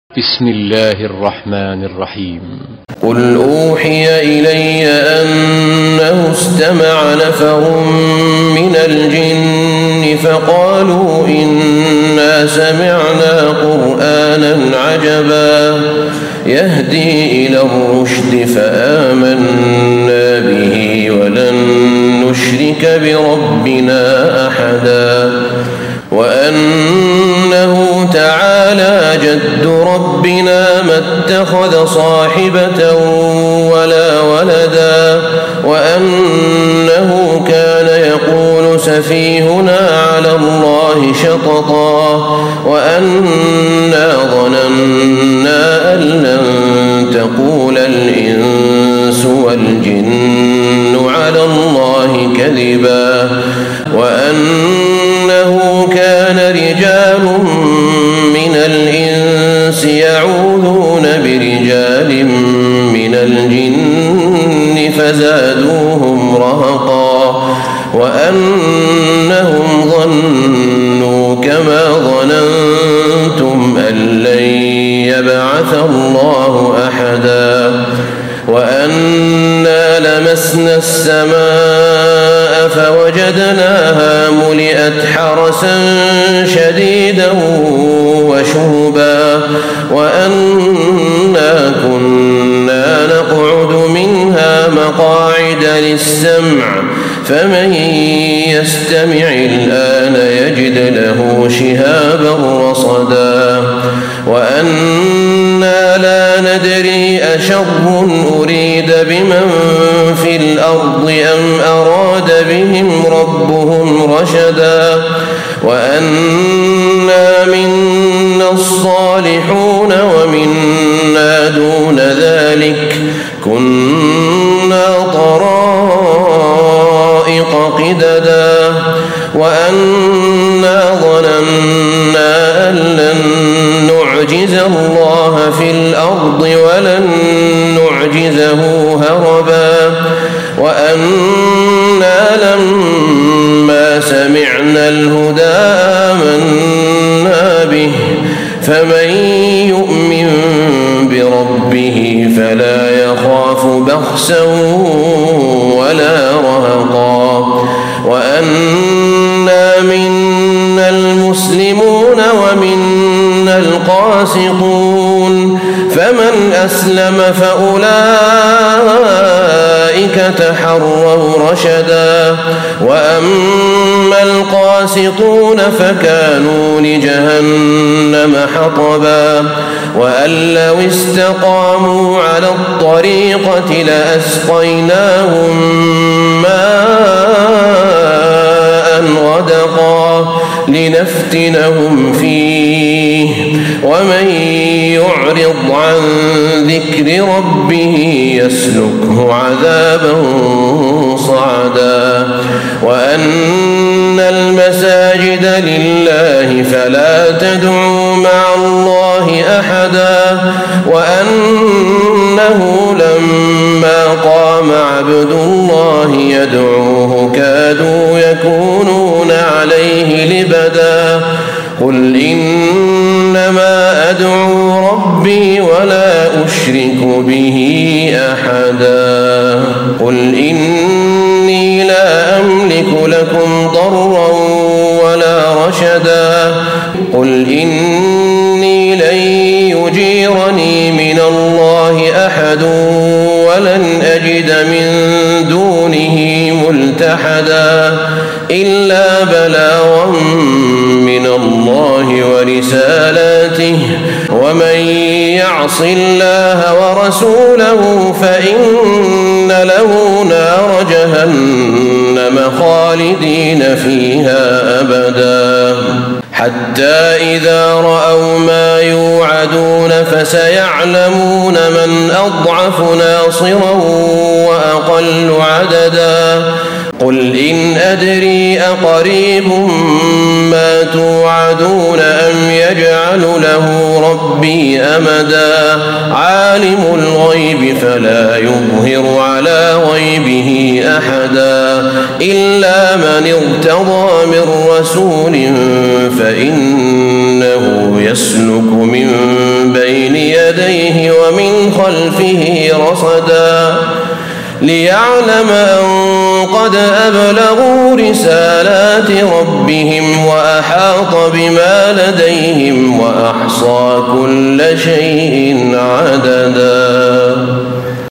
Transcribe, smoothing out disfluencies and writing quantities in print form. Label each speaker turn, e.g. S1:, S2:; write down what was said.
S1: بسم الله الرحمن الرحيم.
S2: قل أوحي إلي أنه استمع نفر من الجن فقالوا إنا سمعنا قرآنا عجبا يهدي إلى الرشد فآمنا به ولن نشرك بربنا أحدا وأنه تعالى جد ربنا ما اتخذ صاحبة ولا ولدا وأنه كان يقول سفيهنا على الله شططا وأنا ظننا أن لن تقول الإنس والجن على الله كذبا وأنه كان رجال من الإنس يعوذون برجال من الجن فزادوهم رهقا وأنهم ظنوا كما ظننتم أن لن يبعث الله أحدا وأنا لمسنا السماء فوجدناها ملئت حرسا شديدا وشهبا وأنا كنا نقعد منها مقاعد للسمع فمن يستمع الآن يجد له شهابا رصدا وأنا لا ندري أشر أريد بمن في الأرض أم أراد بهم ربهم رشدا وأنا منا الصالحون ومنا دون ذلك كنا طرائق قددا وأنا ظننا أن لن نعجز الله في الأرض ولن نعجزه هربا وأنا لما سمعنا الهدى آمنا به فمن يؤمن بربه فلا يخاف بخسا ولا رهقا وأنا منا المسلمون ومنا القاسطون فمن أسلم فأولئك تحروا رشدا وأما القاسطون فكانوا لجهنم حطبا وأن لو استقاموا على الطريقة لأسقيناهم ماء غدقا لنفتنهم فيه ومن يعرض عن ذكر ربه يسلكه عذابا صعدا وأن المساجد لله فلا تدعوا مع الله أحدا وأنه لما قام عبد الله يدعوه كادوا يكونون عليه لبدا قل إنما أدعو ربي ولا أشرك به أحدا قل إني لا أملك لكم ضرا ولا رشدا قل إني لن يجيرني من الله أحد ولن أجد من دونه ملتحدا إلا بلاغا من الله ورسالاته ومن يعص الله ورسوله فإن له نار جهنم خالدين فيها أبدا حتى إذا رأوا ما يوعدون فسيعلمون من أضعف ناصرا وأقل عددا قل إن أدري أقريب ما توعدون أم يجعل له ربي أمدا عالم الغيب فلا يظهر على غيبه أحدا إلا من ارتضى من رسول فإنه يسلك من بين خلفه رصدا ليعلم أن قد أبلغوا رسالات ربهم وأحاط بما لديهم وأحصى كل شيء عددا.